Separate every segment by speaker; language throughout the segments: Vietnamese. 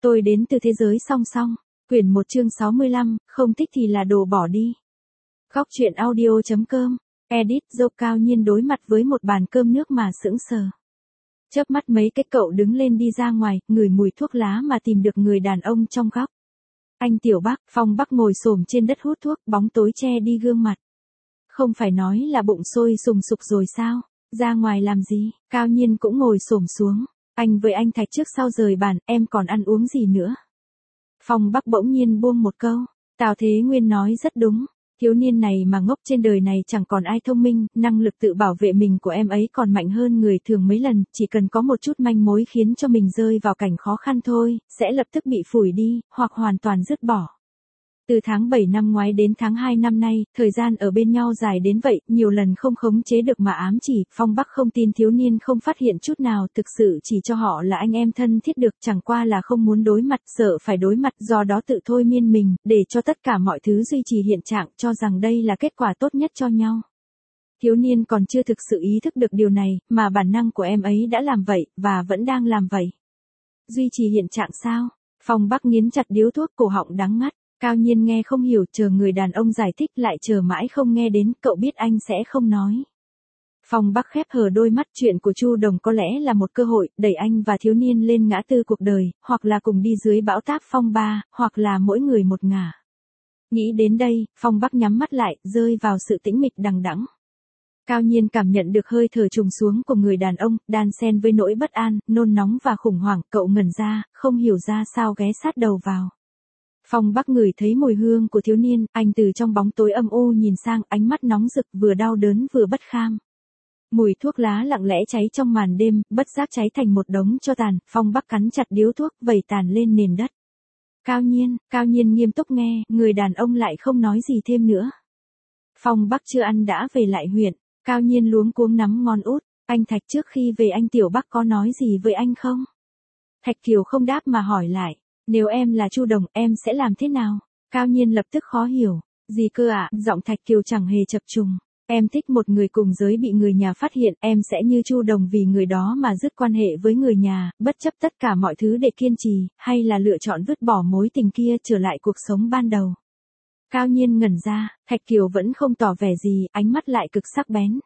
Speaker 1: Tôi đến từ thế giới song song. Quyển 1 chương 65, không thích thì là đồ bỏ đi. Góc truyện audio.com. Edit Dâu Cao Nhiên đối mặt với một bàn cơm nước mà sững sờ. Chớp mắt mấy cái cậu đứng lên đi ra ngoài, ngửi mùi thuốc lá mà tìm được người đàn ông trong góc. Anh Tiểu Bắc, Phong Bắc ngồi xổm trên đất hút thuốc, bóng tối che đi gương mặt. Không phải nói là bụng sôi sùng sục rồi sao? Ra ngoài làm gì? Cao Nhiên cũng ngồi xổm xuống. Anh với anh Thạch trước sau rời bàn, em còn ăn uống gì nữa? Phong Bắc bỗng nhiên buông một câu. Tào Thế Nguyên nói rất đúng. Thiếu niên này mà ngốc trên đời này chẳng còn ai thông minh, năng lực tự bảo vệ mình của em ấy còn mạnh hơn người thường mấy lần, chỉ cần có một chút manh mối khiến cho mình rơi vào cảnh khó khăn thôi, sẽ lập tức bị phủi đi, hoặc hoàn toàn dứt bỏ. Từ tháng 7 năm ngoái đến tháng 2 năm nay, thời gian ở bên nhau dài đến vậy, nhiều lần không khống chế được mà ám chỉ, Phong Bắc không tin thiếu niên không phát hiện chút nào, thực sự chỉ cho họ là anh em thân thiết được, chẳng qua là không muốn đối mặt, sợ phải đối mặt, do đó tự thôi miên mình, để cho tất cả mọi thứ duy trì hiện trạng, cho rằng đây là kết quả tốt nhất cho nhau. Thiếu niên còn chưa thực sự ý thức được điều này, mà bản năng của em ấy đã làm vậy, và vẫn đang làm vậy. Duy trì hiện trạng sao? Phong Bắc nghiến chặt điếu thuốc, cổ họng đắng ngắt. Cao Nhiên nghe không hiểu, chờ người đàn ông giải thích lại chờ mãi không nghe đến, cậu biết anh sẽ không nói. Phong Bắc khép hờ đôi mắt, chuyện của Chu Đồng có lẽ là một cơ hội, đẩy anh và thiếu niên lên ngã tư cuộc đời, hoặc là cùng đi dưới bão táp phong ba, hoặc là mỗi người một ngả. Nghĩ đến đây, Phong Bắc nhắm mắt lại, rơi vào sự tĩnh mịch đằng đẵng. Cao Nhiên cảm nhận được hơi thở trùng xuống của người đàn ông, đan xen với nỗi bất an, nôn nóng và khủng hoảng, cậu ngẩn ra, không hiểu ra sao ghé sát đầu vào. Phong Bắc ngửi thấy mùi hương của thiếu niên, anh từ trong bóng tối âm u nhìn sang, ánh mắt nóng rực, vừa đau đớn vừa bất kham. Mùi thuốc lá lặng lẽ cháy trong màn đêm, bất giác cháy thành một đống tro tàn, Phong Bắc cắn chặt điếu thuốc, vẩy tàn lên nền đất. Cao Nhiên nghiêm túc nghe, người đàn ông lại không nói gì thêm nữa. Phong Bắc chưa ăn đã về lại huyện, Cao Nhiên luống cuống nắm ngón út, anh Thạch trước khi về anh Tiểu Bắc có nói gì với anh không? Thạch Kiều không đáp mà hỏi lại. Nếu em là Chu Đồng, em sẽ làm thế nào? Cao Nhiên lập tức khó hiểu. Gì cơ ạ? Giọng Thạch Kiều chẳng hề chập trùng. Em thích một người cùng giới bị người nhà phát hiện, em sẽ như Chu Đồng vì người đó mà dứt quan hệ với người nhà, bất chấp tất cả mọi thứ để kiên trì, hay là lựa chọn vứt bỏ mối tình kia trở lại cuộc sống ban đầu. Cao Nhiên ngẩn ra, Thạch Kiều vẫn không tỏ vẻ gì, ánh mắt lại cực sắc bén.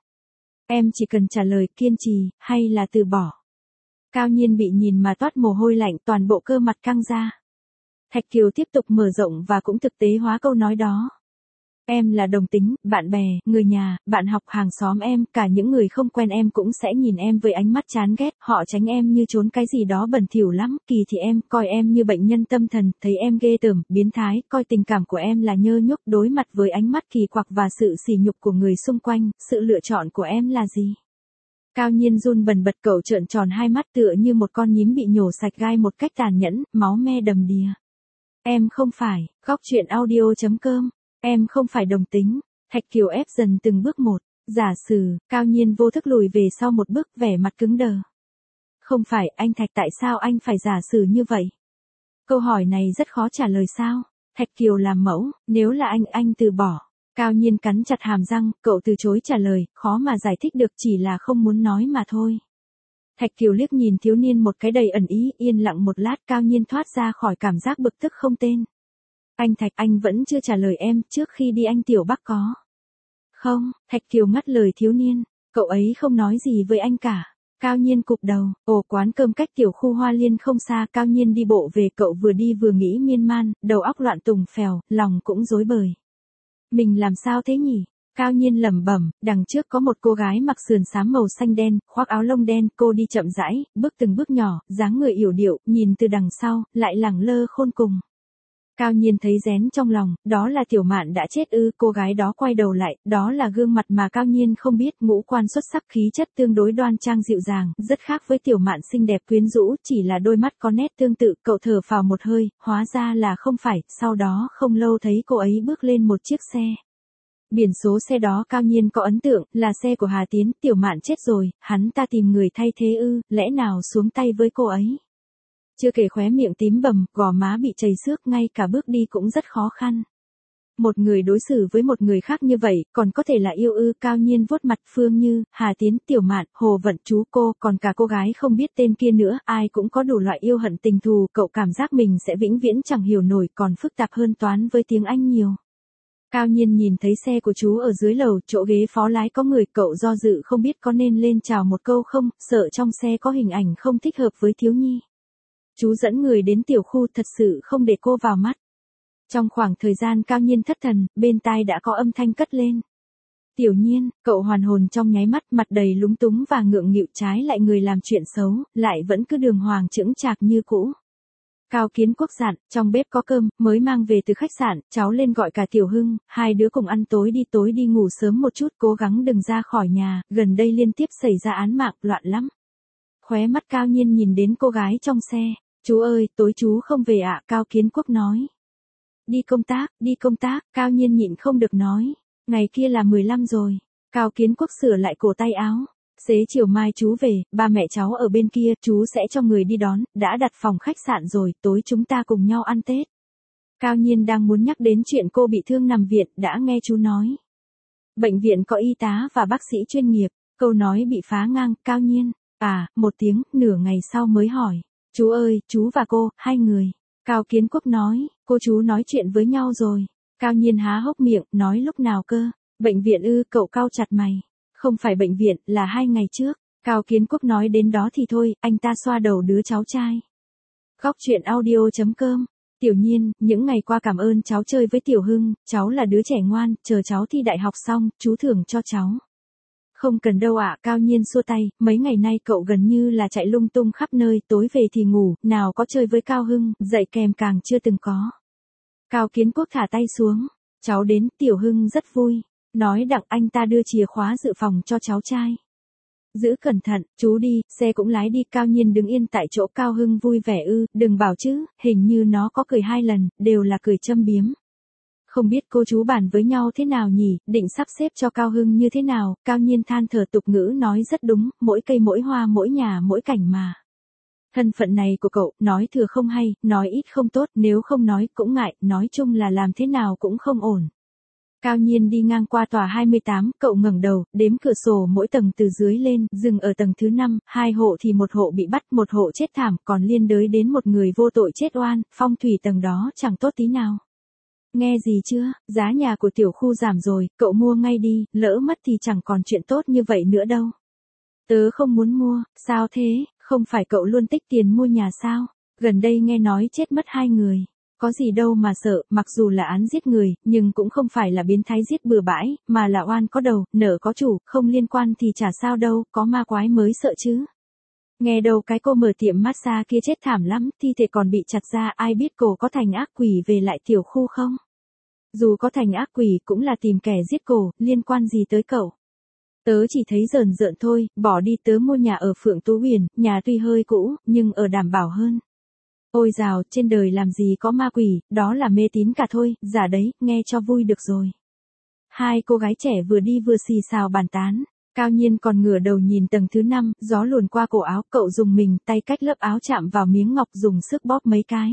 Speaker 1: Em chỉ cần trả lời kiên trì, hay là từ bỏ. Cao Nhiên bị nhìn mà toát mồ hôi lạnh, toàn bộ cơ mặt căng ra. Thạch Kiều tiếp tục mở rộng và cũng thực tế hóa câu nói đó. Em là đồng tính, bạn bè, người nhà, bạn học, hàng xóm em, cả những người không quen em cũng sẽ nhìn em với ánh mắt chán ghét, họ tránh em như trốn cái gì đó bẩn thỉu lắm, kỳ thì em coi em như bệnh nhân tâm thần, thấy em ghê tởm, biến thái, coi tình cảm của em là nhơ nhuốc, đối mặt với ánh mắt kỳ quặc và sự sỉ nhục của người xung quanh, sự lựa chọn của em là gì? Cao Nhiên run bần bật, cậu trợn tròn hai mắt tựa như một con nhím bị nhổ sạch gai một cách tàn nhẫn, máu me đầm đìa. Em không phải, góc truyện audio.com, em không phải đồng tính. Thạch Kiều ép dần từng bước một, giả sử, Cao Nhiên vô thức lùi về sau một bước, vẻ mặt cứng đờ. Không phải, anh Thạch, tại sao anh phải giả sử như vậy? Câu hỏi này rất khó trả lời sao? Thạch Kiều làm mẫu, nếu là anh từ bỏ. Cao Nhiên cắn chặt hàm răng, cậu từ chối trả lời, khó mà giải thích được, chỉ là không muốn nói mà thôi. Thạch Kiều liếc nhìn thiếu niên một cái đầy ẩn ý, yên lặng một lát, Cao Nhiên thoát ra khỏi cảm giác bực tức không tên. Anh Thạch, anh vẫn chưa trả lời em, trước khi đi anh Tiểu Bắc có. Không, Thạch Kiều ngắt lời thiếu niên, cậu ấy không nói gì với anh cả. Cao Nhiên cụp đầu, quán cơm cách tiểu khu Hoa Liên không xa, Cao Nhiên đi bộ về, cậu vừa đi vừa nghĩ miên man, đầu óc loạn tùng phèo, lòng cũng rối bời. Mình làm sao thế nhỉ? Cao Nhiên lẩm bẩm, đằng trước có một cô gái mặc sườn xám màu xanh đen, khoác áo lông đen, cô đi chậm rãi, bước từng bước nhỏ, dáng người yểu điệu, nhìn từ đằng sau, lại lẳng lơ khôn cùng. Cao Nhiên thấy rén trong lòng, đó là Tiểu Mạn đã chết ư? Cô gái đó quay đầu lại, đó là gương mặt mà Cao Nhiên không biết, ngũ quan xuất sắc, khí chất tương đối đoan trang dịu dàng, rất khác với Tiểu Mạn xinh đẹp quyến rũ, chỉ là đôi mắt có nét tương tự, cậu thở phào một hơi, hóa ra là không phải, sau đó không lâu thấy cô ấy bước lên một chiếc xe. Biển số xe đó Cao Nhiên có ấn tượng, là xe của Hà Tiến, Tiểu Mạn chết rồi, hắn ta tìm người thay thế ư, lẽ nào xuống tay với cô ấy? Chưa kể khóe miệng tím bầm, gò má bị chảy xước, ngay cả bước đi cũng rất khó khăn. Một người đối xử với một người khác như vậy, còn có thể là yêu ư? Cao Nhiên vuốt mặt Phương Như, Hà Tiến, Tiểu Mạn, Hồ Vận, chú cô, còn cả cô gái không biết tên kia nữa, ai cũng có đủ loại yêu hận tình thù, cậu cảm giác mình sẽ vĩnh viễn chẳng hiểu nổi, còn phức tạp hơn toán với tiếng Anh nhiều. Cao Nhiên nhìn thấy xe của chú ở dưới lầu, chỗ ghế phó lái có người, cậu do dự không biết có nên lên chào một câu không, sợ trong xe có hình ảnh không thích hợp với thiếu nhi. Chú dẫn người đến tiểu khu, thật sự không để cô vào mắt. Trong khoảng thời gian Cao Nhiên thất thần, bên tai đã có âm thanh cất lên. Tiểu Nhiên, cậu hoàn hồn trong nháy mắt, mặt đầy lúng túng và ngượng nghịu, trái lại người làm chuyện xấu, lại vẫn cứ đường hoàng chững chạc như cũ. Cao Kiến Quốc dặn, trong bếp có cơm, mới mang về từ khách sạn, cháu lên gọi cả Tiểu Hưng, hai đứa cùng ăn tối đi ngủ sớm một chút, cố gắng đừng ra khỏi nhà, gần đây liên tiếp xảy ra án mạng, loạn lắm. Khóe mắt Cao Nhiên nhìn đến cô gái trong xe, chú ơi, tối chú không về ạ, Cao Kiến Quốc nói. Đi công tác, Cao Nhiên nhịn không được nói, ngày kia là 15 rồi, Cao Kiến Quốc sửa lại cổ tay áo. Xế chiều mai chú về, ba mẹ cháu ở bên kia, chú sẽ cho người đi đón, đã đặt phòng khách sạn rồi, tối chúng ta cùng nhau ăn Tết. Cao Nhiên đang muốn nhắc đến chuyện cô bị thương nằm viện, đã nghe chú nói. Bệnh viện có y tá và bác sĩ chuyên nghiệp, câu nói bị phá ngang, Cao Nhiên, một tiếng, nửa ngày sau mới hỏi. Chú ơi, chú và cô, hai người. Cao Kiến Quốc nói, cô chú nói chuyện với nhau rồi. Cao Nhiên há hốc miệng, nói lúc nào cơ? Bệnh viện ư? Cậu cau chặt mày. Không phải bệnh viện, là 2 ngày trước. Cao Kiến Quốc nói đến đó thì thôi, anh ta xoa đầu đứa cháu trai. Góc truyện audio.com. Tiểu Nhiên, những ngày qua cảm ơn cháu chơi với Tiểu Hưng, cháu là đứa trẻ ngoan, chờ cháu thi đại học xong, chú thưởng cho cháu. Không cần đâu ạ, Cao Nhiên xua tay, mấy ngày nay cậu gần như là chạy lung tung khắp nơi, tối về thì ngủ, nào có chơi với Cao Hưng, dạy kèm càng chưa từng có. Cao Kiến Quốc thả tay xuống, cháu đến, Tiểu Hưng rất vui. Nói đặng anh ta đưa chìa khóa dự phòng cho cháu trai. Giữ cẩn thận, chú đi, xe cũng lái đi. Cao Nhiên đứng yên tại chỗ. Cao Hưng vui vẻ ư? Đừng bảo chứ, hình như nó có cười 2 lần, đều là cười châm biếm. Không biết cô chú bàn với nhau thế nào nhỉ, định sắp xếp cho Cao Hưng như thế nào? Cao Nhiên than thở, tục ngữ nói rất đúng, mỗi cây mỗi hoa mỗi nhà mỗi cảnh mà. Thân phận này của cậu, nói thừa không hay, nói ít không tốt, nếu không nói cũng ngại, nói chung là làm thế nào cũng không ổn. Cao Nhiên đi ngang qua tòa 28, cậu ngẩng đầu, đếm cửa sổ mỗi tầng từ dưới lên, dừng ở tầng thứ 5, 2 hộ thì một hộ bị bắt, một hộ chết thảm, còn liên đới đến một người vô tội chết oan, phong thủy tầng đó chẳng tốt tí nào. Nghe gì chưa, giá nhà của tiểu khu giảm rồi, cậu mua ngay đi, lỡ mất thì chẳng còn chuyện tốt như vậy nữa đâu. Tớ không muốn mua, sao thế, không phải cậu luôn tích tiền mua nhà sao, gần đây nghe nói chết mất 2 người. Có gì đâu mà sợ, mặc dù là án giết người, nhưng cũng không phải là biến thái giết bừa bãi, mà là oan có đầu, nợ có chủ, không liên quan thì chả sao đâu, có ma quái mới sợ chứ. Nghe đâu cái cô mở tiệm massage kia chết thảm lắm, thi thể còn bị chặt ra, ai biết cô có thành ác quỷ về lại tiểu khu không? Dù có thành ác quỷ cũng là tìm kẻ giết cô, liên quan gì tới cậu? Tớ chỉ thấy rờn rợn thôi, bỏ đi, tớ mua nhà ở Phượng Tú Huyền, nhà tuy hơi cũ, nhưng ở đảm bảo hơn. Ôi dào, trên đời làm gì có ma quỷ, đó là mê tín cả thôi, giả đấy, nghe cho vui được rồi. Hai cô gái trẻ vừa đi vừa xì xào bàn tán. Cao Nhiên còn ngửa đầu nhìn tầng thứ 5, gió luồn qua cổ áo, cậu dùng mình, tay cách lớp áo chạm vào miếng ngọc, dùng sức bóp mấy cái.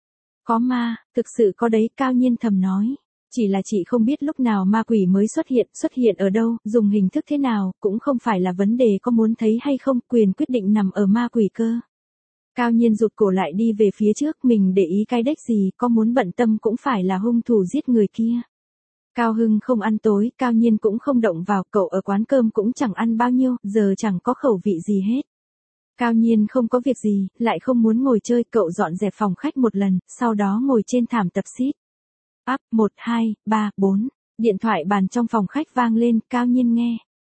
Speaker 1: Có ma, thực sự có đấy, Cao Nhiên thầm nói. Chỉ là chị không biết lúc nào ma quỷ mới xuất hiện ở đâu, dùng hình thức thế nào, cũng không phải là vấn đề có muốn thấy hay không, quyền quyết định nằm ở ma quỷ cơ. Cao Nhiên rụt cổ lại đi về phía trước, mình để ý cái đếch gì, có muốn bận tâm cũng phải là hung thủ giết người kia. Cao Hưng không ăn tối, Cao Nhiên cũng không động vào, cậu ở quán cơm cũng chẳng ăn bao nhiêu, giờ chẳng có khẩu vị gì hết. Cao Nhiên không có việc gì, lại không muốn ngồi chơi, cậu dọn dẹp phòng khách một lần, sau đó ngồi trên thảm tập sit. Up, 1, 2, 3, 4, điện thoại bàn trong phòng khách vang lên, Cao Nhiên nghe.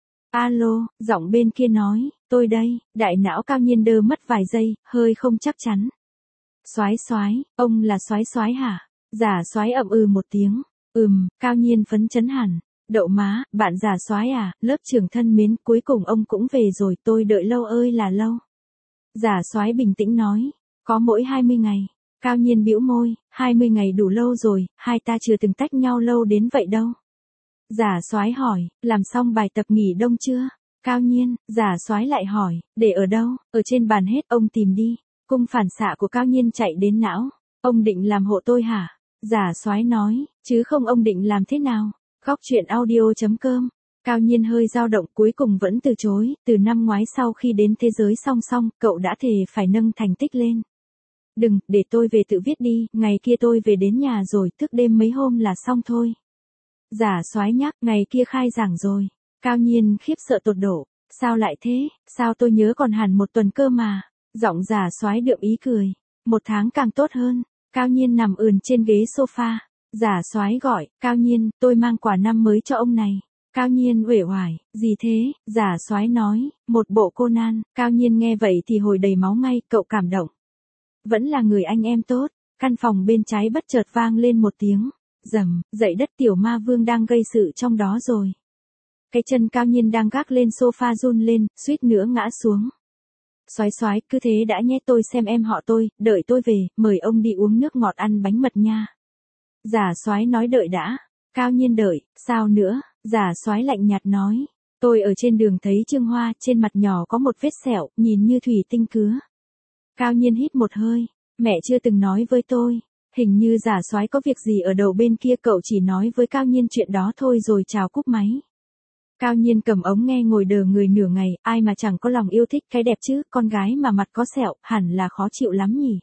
Speaker 1: Alo, giọng bên kia nói, tôi đây, đại não Cao Nhiên đơ mất vài giây, hơi không chắc chắn. Soái, ông là soái hả? Giả soái ậm ừ một tiếng. Cao Nhiên phấn chấn hẳn. Đậu má, bạn giả soái à, lớp trưởng thân mến, cuối cùng ông cũng về rồi, tôi đợi lâu ơi là lâu. Giả soái bình tĩnh nói, có mỗi 20 ngày. Cao Nhiên bĩu môi, 20 ngày đủ lâu rồi, hai ta chưa từng tách nhau lâu đến vậy đâu. Giả soái hỏi, làm xong bài tập nghỉ đông chưa? Cao Nhiên, giả soái lại hỏi, để ở đâu? Ở trên bàn hết, ông tìm đi. Cung phản xạ của Cao Nhiên chạy đến não. Ông định làm hộ tôi hả? Giả soái nói, chứ không ông định làm thế nào? Góc chuyện audio.com. Cao Nhiên hơi dao động cuối cùng vẫn từ chối, từ năm ngoái sau khi đến thế giới song song, cậu đã thề phải nâng thành tích lên. Đừng, để tôi về tự viết đi, ngày kia tôi về đến nhà rồi, thức đêm mấy hôm là xong thôi. Giả soái nhắc, ngày kia khai giảng rồi. Cao Nhiên khiếp sợ tột độ, sao lại thế, sao tôi nhớ còn hẳn một tuần cơ mà. Giọng giả soái đượm ý cười, 1 tháng càng tốt hơn. Cao Nhiên nằm ườn trên ghế sofa. Giả soái gọi, Cao Nhiên, tôi mang quà năm mới cho ông này. Cao Nhiên uể oải, gì thế? Giả soái nói, một bộ Conan. Cao Nhiên nghe vậy thì hồi đầy máu ngay, cậu cảm động. Vẫn là người anh em tốt. Căn phòng bên trái bất chợt vang lên một tiếng rầm, dậy đất, tiểu ma vương đang gây sự trong đó rồi. Cái chân Cao Nhiên đang gác lên sofa run lên, suýt nữa ngã xuống. Soái soái, cứ thế đã nhé, tôi xem em họ tôi, đợi tôi về, mời ông đi uống nước ngọt ăn bánh mật nha. Giả soái nói đợi đã. Cao Nhiên đợi, sao nữa? Giả soái lạnh nhạt nói, tôi ở trên đường thấy Trương Hoa, trên mặt nhỏ có một vết sẹo, nhìn như thủy tinh cứa. Cao Nhiên hít một hơi, mẹ chưa từng nói với tôi. Hình như giả soái có việc gì ở đầu bên kia, cậu chỉ nói với Cao Nhiên chuyện đó thôi rồi chào cúp máy. Cao Nhiên cầm ống nghe ngồi đờ người nửa ngày, ai mà chẳng có lòng yêu thích cái đẹp chứ, con gái mà mặt có sẹo, hẳn là khó chịu lắm nhỉ.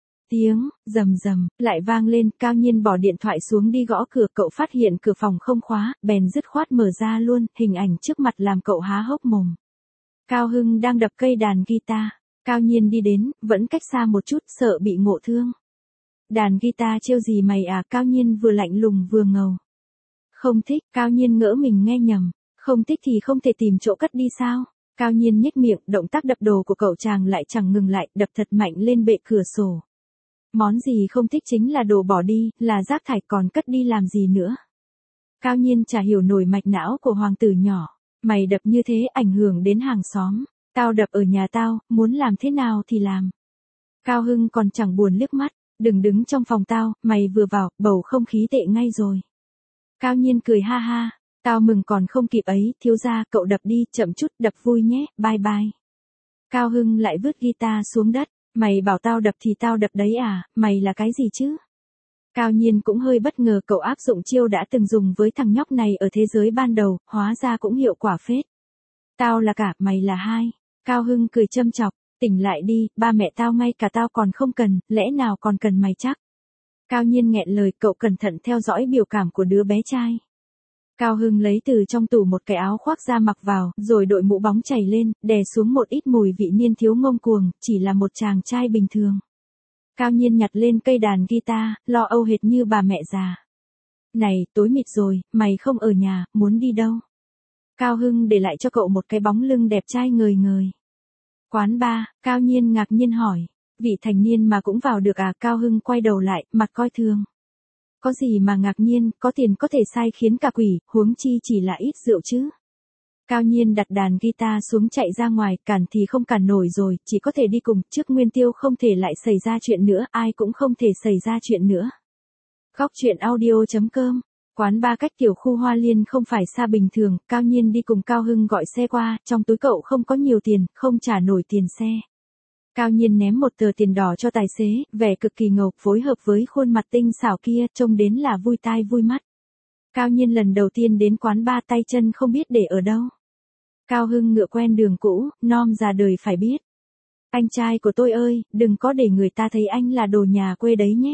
Speaker 1: Tiếng rầm rầm lại vang lên, Cao Nhiên bỏ điện thoại xuống đi gõ cửa, cậu phát hiện cửa phòng không khóa, bèn dứt khoát mở ra luôn, hình ảnh trước mặt làm cậu há hốc mồm. Cao Hưng đang đập cây đàn guitar. Cao Nhiên đi đến, vẫn cách xa một chút, sợ bị ngộ thương. Đàn guitar trêu gì mày à? Cao Nhiên vừa lạnh lùng vừa ngầu. Không thích. Cao Nhiên ngỡ mình nghe nhầm. Không thích thì không thể tìm chỗ cất đi sao? Cao Nhiên nhếch miệng, động tác đập đồ của cậu chàng lại chẳng ngừng lại, đập thật mạnh lên bệ cửa sổ. Món gì không thích chính là đồ bỏ đi, là rác thải, còn cất đi làm gì nữa? Cao Nhiên chả hiểu nổi mạch não của hoàng tử nhỏ. Mày đập như thế ảnh hưởng đến hàng xóm. Tao đập ở nhà tao, muốn làm thế nào thì làm. Cao Hưng còn chẳng buồn liếc mắt. Đừng đứng trong phòng tao, mày vừa vào, bầu không khí tệ ngay rồi. Cao Nhiên cười ha ha. Tao mừng còn không kịp ấy, thiếu gia, cậu đập đi, chậm chút, đập vui nhé, bye bye. Cao Hưng lại vứt guitar xuống đất. Mày bảo tao đập thì tao đập đấy à, mày là cái gì chứ? Cao Nhiên cũng hơi bất ngờ, cậu áp dụng chiêu đã từng dùng với thằng nhóc này ở thế giới ban đầu, hóa ra cũng hiệu quả phết. Tao là cả, mày là hai. Cao Hưng cười châm chọc, tỉnh lại đi, ba mẹ tao ngay cả tao còn không cần, lẽ nào còn cần mày chắc? Cao Nhiên nghẹn lời, cậu cẩn thận theo dõi biểu cảm của đứa bé trai. Cao Hưng lấy từ trong tủ một cái áo khoác ra mặc vào, rồi đội mũ bóng chảy lên, đè xuống một ít mùi vị niên thiếu ngông cuồng, chỉ là một chàng trai bình thường. Cao Nhiên nhặt lên cây đàn guitar, lo âu hệt như bà mẹ già. Này, tối mịt rồi, mày không ở nhà, muốn đi đâu? Cao Hưng để lại cho cậu một cái bóng lưng đẹp trai ngời ngời. Quán bar. Cao Nhiên ngạc nhiên hỏi. Vị thành niên mà cũng vào được à? Cao Hưng quay đầu lại, mặt coi thường. Có gì mà ngạc nhiên, có tiền có thể sai khiến cả quỷ, huống chi chỉ là ít rượu chứ. Cao Nhiên đặt đàn guitar xuống chạy ra ngoài, cản thì không cản nổi rồi, chỉ có thể đi cùng, trước Nguyên Tiêu không thể lại xảy ra chuyện nữa, ai cũng không thể xảy ra chuyện nữa. Góc chuyện audio.com. Quán bar cách tiểu khu Hoa Liên không phải xa bình thường, Cao Nhiên đi cùng Cao Hưng gọi xe qua, trong túi cậu không có nhiều tiền, không trả nổi tiền xe. Cao Nhiên ném một tờ tiền đỏ cho tài xế, vẻ cực kỳ ngầu, phối hợp với khuôn mặt tinh xảo kia, trông đến là vui tai vui mắt. Cao Nhiên lần đầu tiên đến quán bar, tay chân không biết để ở đâu. Cao Hưng ngựa quen đường cũ, nom già đời phải biết. Anh trai của tôi ơi, đừng có để người ta thấy anh là đồ nhà quê đấy nhé.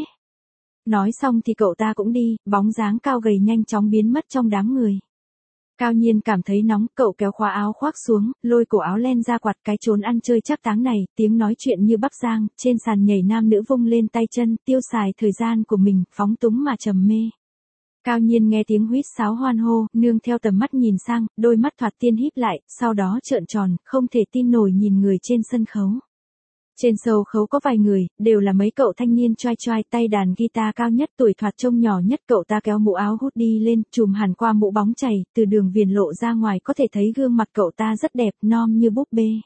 Speaker 1: Nói xong thì cậu ta cũng đi, bóng dáng cao gầy nhanh chóng biến mất trong đám người. Cao Nhiên cảm thấy nóng, cậu kéo khóa áo khoác xuống, lôi cổ áo len ra quạt, cái chốn ăn chơi chắc táng này, tiếng nói chuyện như Bắc Giang, trên sàn nhảy nam nữ vung lên tay chân, tiêu xài thời gian của mình, phóng túng mà trầm mê. Cao Nhiên nghe tiếng huýt sáo hoan hô, nương theo tầm mắt nhìn sang, đôi mắt thoạt tiên híp lại, sau đó trợn tròn, không thể tin nổi nhìn người trên sân khấu. Trên sân khấu có vài người, đều là mấy cậu thanh niên choai choai, tay đàn guitar cao nhất, tuổi thoạt trông nhỏ nhất, cậu ta kéo mũ áo hút đi lên, trùm hẳn qua mũ bóng chảy, từ đường viền lộ ra ngoài có thể thấy gương mặt cậu ta rất đẹp, non như búp bê.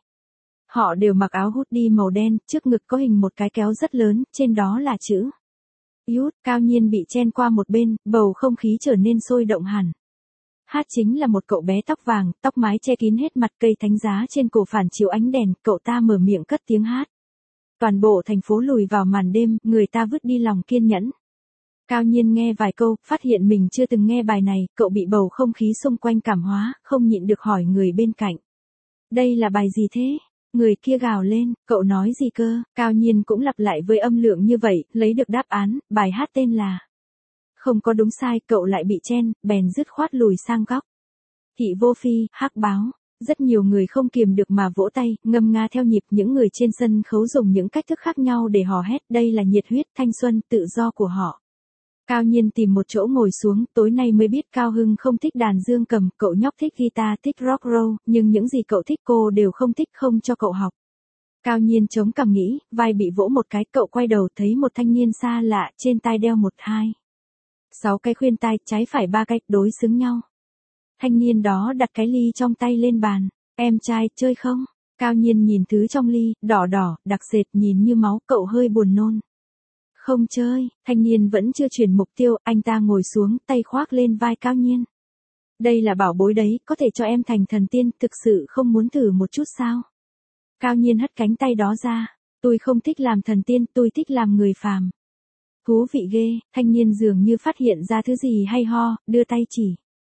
Speaker 1: Họ đều mặc áo hút đi màu đen, trước ngực có hình một cái kéo rất lớn, trên đó là chữ Youth. Cao Nhiên bị chen qua một bên, bầu không khí trở nên sôi động hẳn. Hát chính là một cậu bé tóc vàng, tóc mái che kín hết mặt, cây thánh giá trên cổ phản chiếu ánh đèn, cậu ta mở miệng cất tiếng hát. Toàn bộ thành phố lùi vào màn đêm, người ta vứt đi lòng kiên nhẫn. Cao Nhiên nghe vài câu, phát hiện mình chưa từng nghe bài này, cậu bị bầu không khí xung quanh cảm hóa, không nhịn được hỏi người bên cạnh. Đây là bài gì thế? Người kia gào lên, cậu nói gì cơ? Cao Nhiên cũng lặp lại với âm lượng như vậy, lấy được đáp án, bài hát tên là. Không có đúng sai, cậu lại bị chen, bèn dứt khoát lùi sang góc. Thị Vô Phi, hắc báo. Rất nhiều người không kiềm được mà vỗ tay, ngâm nga theo nhịp, những người trên sân khấu dùng những cách thức khác nhau để hò hét, đây là nhiệt huyết, thanh xuân, tự do của họ. Cao Nhiên tìm một chỗ ngồi xuống, tối nay mới biết Cao Hưng không thích đàn dương cầm, cậu nhóc thích guitar, thích rock roll, nhưng những gì cậu thích cô đều không thích, không cho cậu học. Cao Nhiên chống cằm nghĩ, vai bị vỗ một cái, cậu quay đầu thấy một thanh niên xa lạ, trên tai đeo 6 cái khuyên tai, trái phải 3 cái, đối xứng nhau. Thanh niên đó đặt cái ly trong tay lên bàn, em trai, chơi không? Cao Nhiên nhìn thứ trong ly, đỏ đỏ, đặc sệt, nhìn như máu, cậu hơi buồn nôn. Không chơi, thanh niên vẫn chưa chuyển mục tiêu, anh ta ngồi xuống, tay khoác lên vai Cao Nhiên. Đây là bảo bối đấy, có thể cho em thành thần tiên, thực sự không muốn thử một chút sao? Cao Nhiên hất cánh tay đó ra, tôi không thích làm thần tiên, tôi thích làm người phàm. Thú vị ghê, thanh niên dường như phát hiện ra thứ gì hay ho, đưa tay chỉ.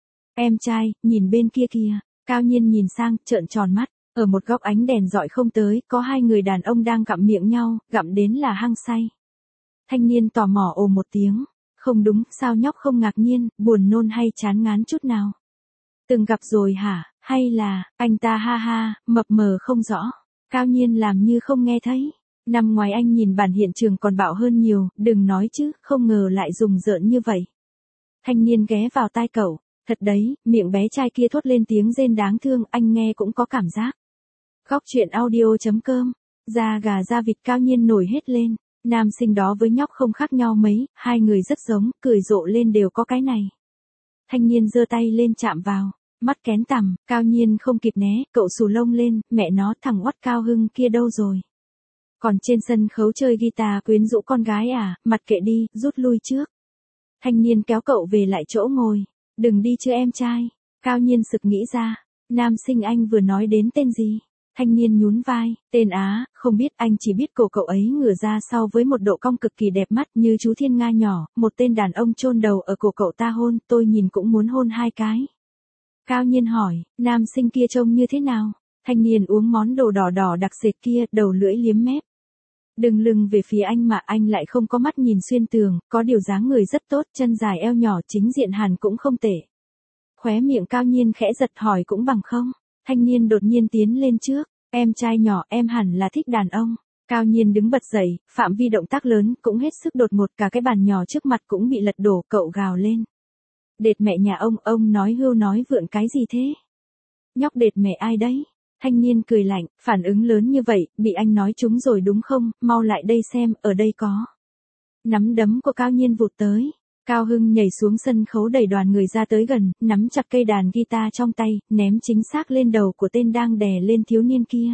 Speaker 1: Em trai, nhìn bên kia kìa, Cao Nhiên nhìn sang, trợn tròn mắt, ở một góc ánh đèn dọi không tới, có 2 người đàn ông đang gặm miệng nhau, gặm đến là hăng say. Thanh niên tò mò ồ một tiếng, không đúng, sao nhóc không ngạc nhiên, buồn nôn hay chán ngán chút nào. Từng gặp rồi hả, hay là, anh ta ha ha, mập mờ không rõ. Cao Nhiên làm như không nghe thấy. Năm ngoài anh nhìn bản hiện trường còn bạo hơn nhiều, đừng nói chứ, không ngờ lại dùng giỡn như vậy. Thanh niên ghé vào tai cậu, thật đấy, miệng bé trai kia thốt lên tiếng rên đáng thương, anh nghe cũng có cảm giác. Góc chuyện audio.com, da gà da vịt. Cao Nhiên nổi hết lên, nam sinh đó với nhóc không khác nhau mấy, 2 người rất giống, cười rộ lên đều có cái này. Thanh niên giơ tay lên chạm vào, mắt kén tằm, Cao Nhiên không kịp né, cậu xù lông lên, mẹ nó, thằng oắt Cao Hưng kia đâu rồi? Còn trên sân khấu chơi guitar quyến rũ con gái à, mặt kệ đi, rút lui trước. Thanh niên kéo cậu về lại chỗ ngồi, đừng đi chứ em trai. Cao Nhiên sực nghĩ ra, nam sinh anh vừa nói đến tên gì? Thanh niên nhún vai, tên Á, không biết, anh chỉ biết cổ cậu ấy ngửa ra sau với một độ cong cực kỳ đẹp mắt như chú thiên nga nhỏ, một tên đàn ông chôn đầu ở cổ cậu ta hôn, tôi nhìn cũng muốn hôn 2 cái. Cao Nhiên hỏi, nam sinh kia trông như thế nào? Thanh niên uống món đồ đỏ đỏ đặc sệt kia, đầu lưỡi liếm mép. Đừng lưng về phía anh mà anh lại không có mắt nhìn xuyên tường, có điều dáng người rất tốt, chân dài eo nhỏ, chính diện hẳn cũng không tệ. Khóe miệng Cao Nhiên khẽ giật, hỏi cũng bằng không. Thanh niên đột nhiên tiến lên trước, em trai nhỏ, em hẳn là thích đàn ông. Cao Nhiên đứng bật dậy, phạm vi động tác lớn, cũng hết sức đột ngột, cả cái bàn nhỏ trước mặt cũng bị lật đổ, cậu gào lên. Đệt mẹ nhà ông nói hưu nói vượn cái gì thế? Nhóc đệt mẹ ai đấy? Thanh niên cười lạnh, phản ứng lớn như vậy, bị anh nói trúng rồi đúng không, mau lại đây xem, ở đây có. Nắm đấm của Cao Nhiên vụt tới. Cao Hưng nhảy xuống sân khấu đẩy đoàn người ra tới gần, nắm chặt cây đàn guitar trong tay, ném chính xác lên đầu của tên đang đè lên thiếu niên kia.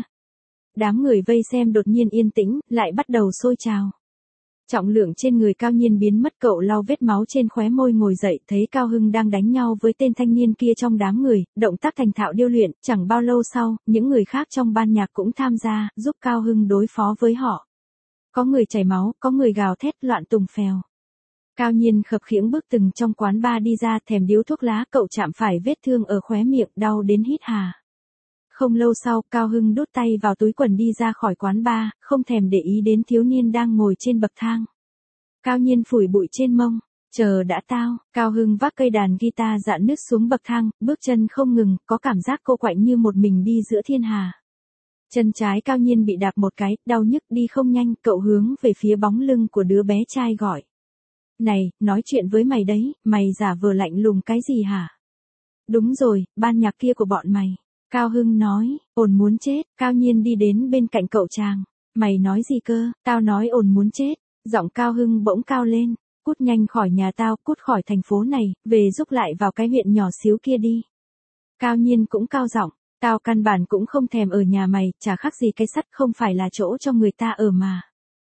Speaker 1: Đám người vây xem đột nhiên yên tĩnh, lại bắt đầu sôi trào. Trọng lượng trên người Cao Nhiên biến mất, cậu lau vết máu trên khóe môi ngồi dậy, thấy Cao Hưng đang đánh nhau với tên thanh niên kia trong đám người, động tác thành thạo điêu luyện, chẳng bao lâu sau, những người khác trong ban nhạc cũng tham gia, giúp Cao Hưng đối phó với họ. Có người chảy máu, có người gào thét loạn tùng phèo. Cao Nhiên khập khiễng bước từng trong quán bar đi ra, thèm điếu thuốc lá, cậu chạm phải vết thương ở khóe miệng, đau đến hít hà. Không lâu sau, Cao Hưng đút tay vào túi quần đi ra khỏi quán bar, không thèm để ý đến thiếu niên đang ngồi trên bậc thang. Cao Nhiên phủi bụi trên mông, chờ đã tao. Cao Hưng vác cây đàn guitar dạn nứt xuống bậc thang, bước chân không ngừng, có cảm giác cô quạnh như một mình đi giữa thiên hà. Chân trái Cao Nhiên bị đạp một cái, đau nhức, đi không nhanh, cậu hướng về phía bóng lưng của đứa bé trai gọi. Này, nói chuyện với mày đấy, mày giả vờ lạnh lùng cái gì hả? Đúng rồi, ban nhạc kia của bọn mày. Cao Hưng nói, ổn muốn chết. Cao Nhiên đi đến bên cạnh cậu chàng. Mày nói gì cơ? Tao nói ổn muốn chết. Giọng Cao Hưng bỗng cao lên. Cút nhanh khỏi nhà tao, cút khỏi thành phố này, về rúc lại vào cái huyện nhỏ xíu kia đi. Cao Nhiên cũng cao giọng. Tao căn bản cũng không thèm ở nhà mày, chả khác gì cái sắt, không phải là chỗ cho người ta ở mà.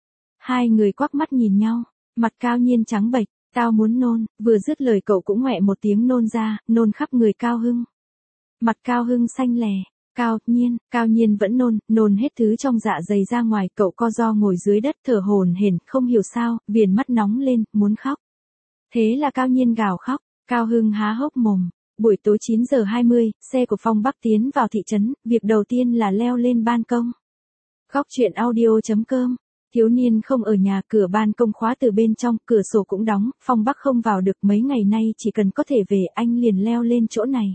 Speaker 1: 2 người quắc mắt nhìn nhau. Mặt Cao Nhiên trắng bệch, tao muốn nôn, vừa dứt lời cậu cũng ngoẹ một tiếng nôn ra, nôn khắp người Cao Hưng. Mặt Cao Hưng xanh lè, Cao Nhiên vẫn nôn hết thứ trong dạ dày ra ngoài, cậu co ro ngồi dưới đất thở hổn hển, không hiểu sao, viền mắt nóng lên, muốn khóc. Thế là Cao Nhiên gào khóc, Cao Hưng há hốc mồm. Buổi tối 9 giờ 20, xe của Phong Bắc tiến vào thị trấn, việc đầu tiên là leo lên ban công. Góc truyện audio.com. Thiếu niên không ở nhà, cửa ban công khóa từ bên trong, cửa sổ cũng đóng, Phong Bắc không vào được, mấy ngày nay chỉ cần có thể về anh liền leo lên chỗ này.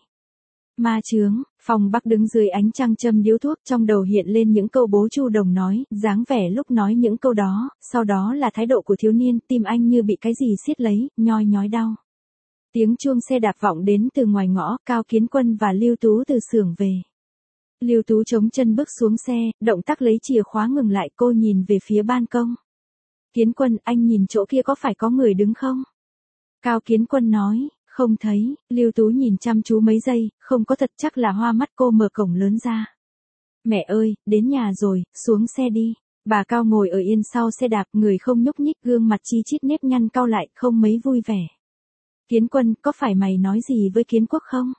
Speaker 1: Ma chướng, Phong Bắc đứng dưới ánh trăng châm điếu thuốc, trong đầu hiện lên những câu bố Chu Đồng nói, dáng vẻ lúc nói những câu đó, sau đó là thái độ của thiếu niên, tim anh như bị cái gì siết lấy, nhoi nhói đau. Tiếng chuông xe đạp vọng đến từ ngoài ngõ, Cao Kiến Quân và Lưu Tú từ xưởng về. Lưu Tú chống chân bước xuống xe, động tác lấy chìa khóa ngừng lại, cô nhìn về phía ban công. Kiến Quân, anh nhìn chỗ kia có phải có người đứng không? Cao Kiến Quân nói, không thấy. Lưu Tú nhìn chăm chú mấy giây, không có, thật chắc là hoa mắt, cô mở cổng lớn ra. Mẹ ơi, đến nhà rồi, xuống xe đi. Bà Cao ngồi ở yên sau xe đạp, người không nhúc nhích, gương mặt chi chít nếp nhăn cau lại, không mấy vui vẻ. Kiến Quân, có phải mày nói gì với Kiến Quốc không?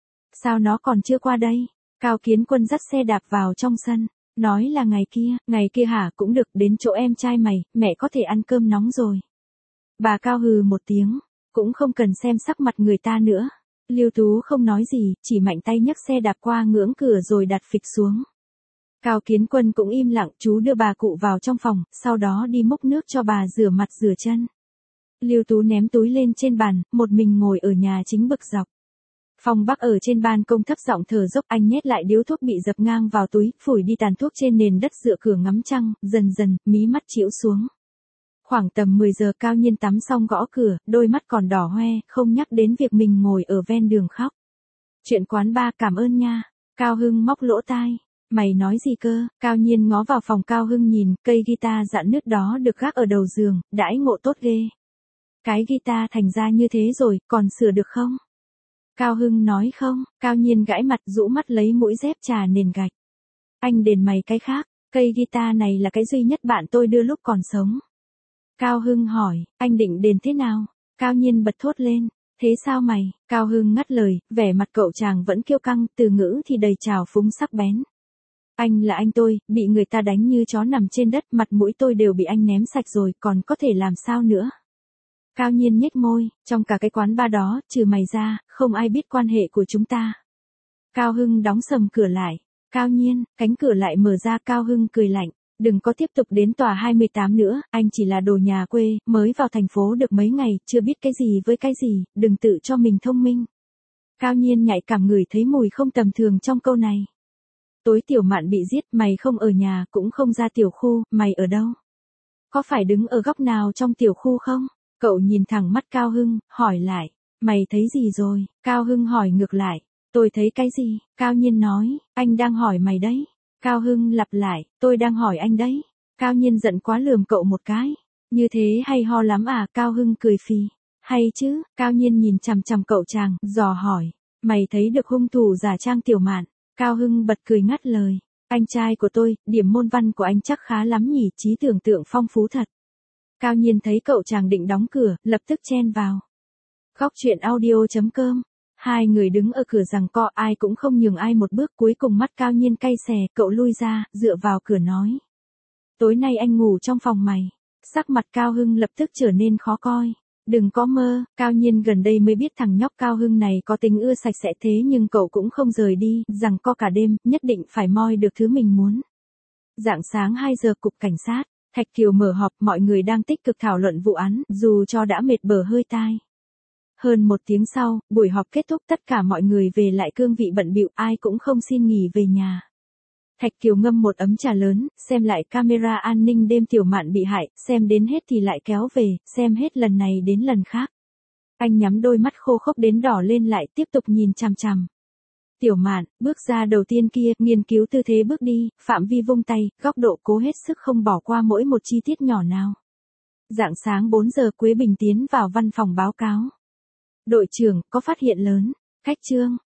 Speaker 1: Sao nó còn chưa qua đây? Cao Kiến Quân dắt xe đạp vào trong sân, nói là ngày kia hả, cũng được, đến chỗ em trai mày, mẹ có thể ăn cơm nóng rồi. Bà Cao hừ một tiếng, cũng không cần xem sắc mặt người ta nữa. Lưu Tú không nói gì, chỉ mạnh tay nhấc xe đạp qua ngưỡng cửa rồi đặt phịch xuống. Cao Kiến Quân cũng im lặng, chú đưa bà cụ vào trong phòng, sau đó đi múc nước cho bà rửa mặt rửa chân. Lưu Tú ném túi lên trên bàn, một mình ngồi ở nhà chính bực dọc. Phong Bắc ở trên ban công thấp giọng thở dốc, anh nhét lại điếu thuốc bị dập ngang vào túi, phủi đi tàn thuốc trên nền đất dựa cửa ngắm trăng, dần dần, mí mắt chĩu xuống. Khoảng tầm 10 giờ Cao Nhiên tắm xong gõ cửa, đôi mắt còn đỏ hoe, không nhắc đến việc mình ngồi ở ven đường khóc. Chuyện quán bar, cảm ơn nha. Cao Hưng móc lỗ tai. Mày nói gì cơ? Cao Nhiên ngó vào phòng, Cao Hưng nhìn, cây guitar rạn nứt đó được gác ở đầu giường, đãi ngộ tốt ghê. Cái guitar thành ra như thế rồi, còn sửa được không? Cao Hưng nói không. Cao Nhiên gãi mặt, rũ mắt lấy mũi dép trà nền gạch. Anh đền mày cái khác, cây guitar này là cái duy nhất bạn tôi đưa lúc còn sống. Cao Hưng hỏi, anh định đền thế nào? Cao Nhiên bật thốt lên, thế sao mày? Cao Hưng ngắt lời, vẻ mặt cậu chàng vẫn kiêu căng, từ ngữ thì đầy trào phúng sắc bén. Anh là anh tôi, bị người ta đánh như chó nằm trên đất, mặt mũi tôi đều bị anh ném sạch rồi, còn có thể làm sao nữa? Cao Nhiên nhếch môi, trong cả cái quán bar đó, trừ mày ra, không ai biết quan hệ của chúng ta. Cao Hưng đóng sầm cửa lại. Cao Nhiên, cánh cửa lại mở ra, Cao Hưng cười lạnh. Đừng có tiếp tục đến tòa 28 nữa, anh chỉ là đồ nhà quê, mới vào thành phố được mấy ngày, chưa biết cái gì với cái gì, đừng tự cho mình thông minh. Cao Nhiên nhạy cảm ngửi thấy mùi không tầm thường trong câu này. Tối Tiểu Mạn bị giết, mày không ở nhà, cũng không ra tiểu khu, mày ở đâu? Có phải đứng ở góc nào trong tiểu khu không? Cậu nhìn thẳng mắt Cao Hưng, hỏi lại, mày thấy gì rồi? Cao Hưng hỏi ngược lại, tôi thấy cái gì? Cao Nhiên nói, anh đang hỏi mày đấy. Cao Hưng lặp lại, tôi đang hỏi anh đấy. Cao Nhiên giận quá lườm cậu một cái. Như thế hay ho lắm à? Cao Hưng cười phì. Hay chứ? Cao Nhiên nhìn chằm chằm cậu chàng, dò hỏi, mày thấy được hung thủ giả trang Tiểu Mạn? Cao Hưng bật cười ngắt lời, anh trai của tôi, điểm môn văn của anh chắc khá lắm nhỉ, trí tưởng tượng phong phú thật. Cao Nhiên thấy cậu chàng định đóng cửa, lập tức chen vào. Góc truyện audio.com. Hai người đứng ở cửa giằng co, ai cũng không nhường ai một bước, cuối cùng mắt Cao Nhiên cay xè, cậu lui ra, dựa vào cửa nói. Tối nay anh ngủ trong phòng mày. Sắc mặt Cao Hưng lập tức trở nên khó coi. Đừng có mơ, Cao Nhiên gần đây mới biết thằng nhóc Cao Hưng này có tính ưa sạch sẽ, thế nhưng cậu cũng không rời đi, giằng co cả đêm, nhất định phải moi được thứ mình muốn. Rạng sáng 2 giờ cục cảnh sát, Thạch Kiều mở họp, mọi người đang tích cực thảo luận vụ án, dù cho đã mệt bở hơi tai. Hơn 1 tiếng sau, buổi họp kết thúc, tất cả mọi người về lại cương vị bận bịu, ai cũng không xin nghỉ về nhà. Thạch Kiều ngâm một ấm trà lớn, xem lại camera an ninh đêm Tiểu Mạn bị hại, xem đến hết thì lại kéo về, xem hết lần này đến lần khác. Anh nhắm đôi mắt khô khốc đến đỏ lên lại, tiếp tục nhìn chằm chằm. Tiểu Mạn, bước ra đầu tiên kia, nghiên cứu tư thế bước đi, phạm vi vung tay, góc độ, cố hết sức không bỏ qua mỗi một chi tiết nhỏ nào. Rạng sáng 4 giờ Quế Bình tiến vào văn phòng báo cáo. Đội trưởng, có phát hiện lớn. Khách Trương,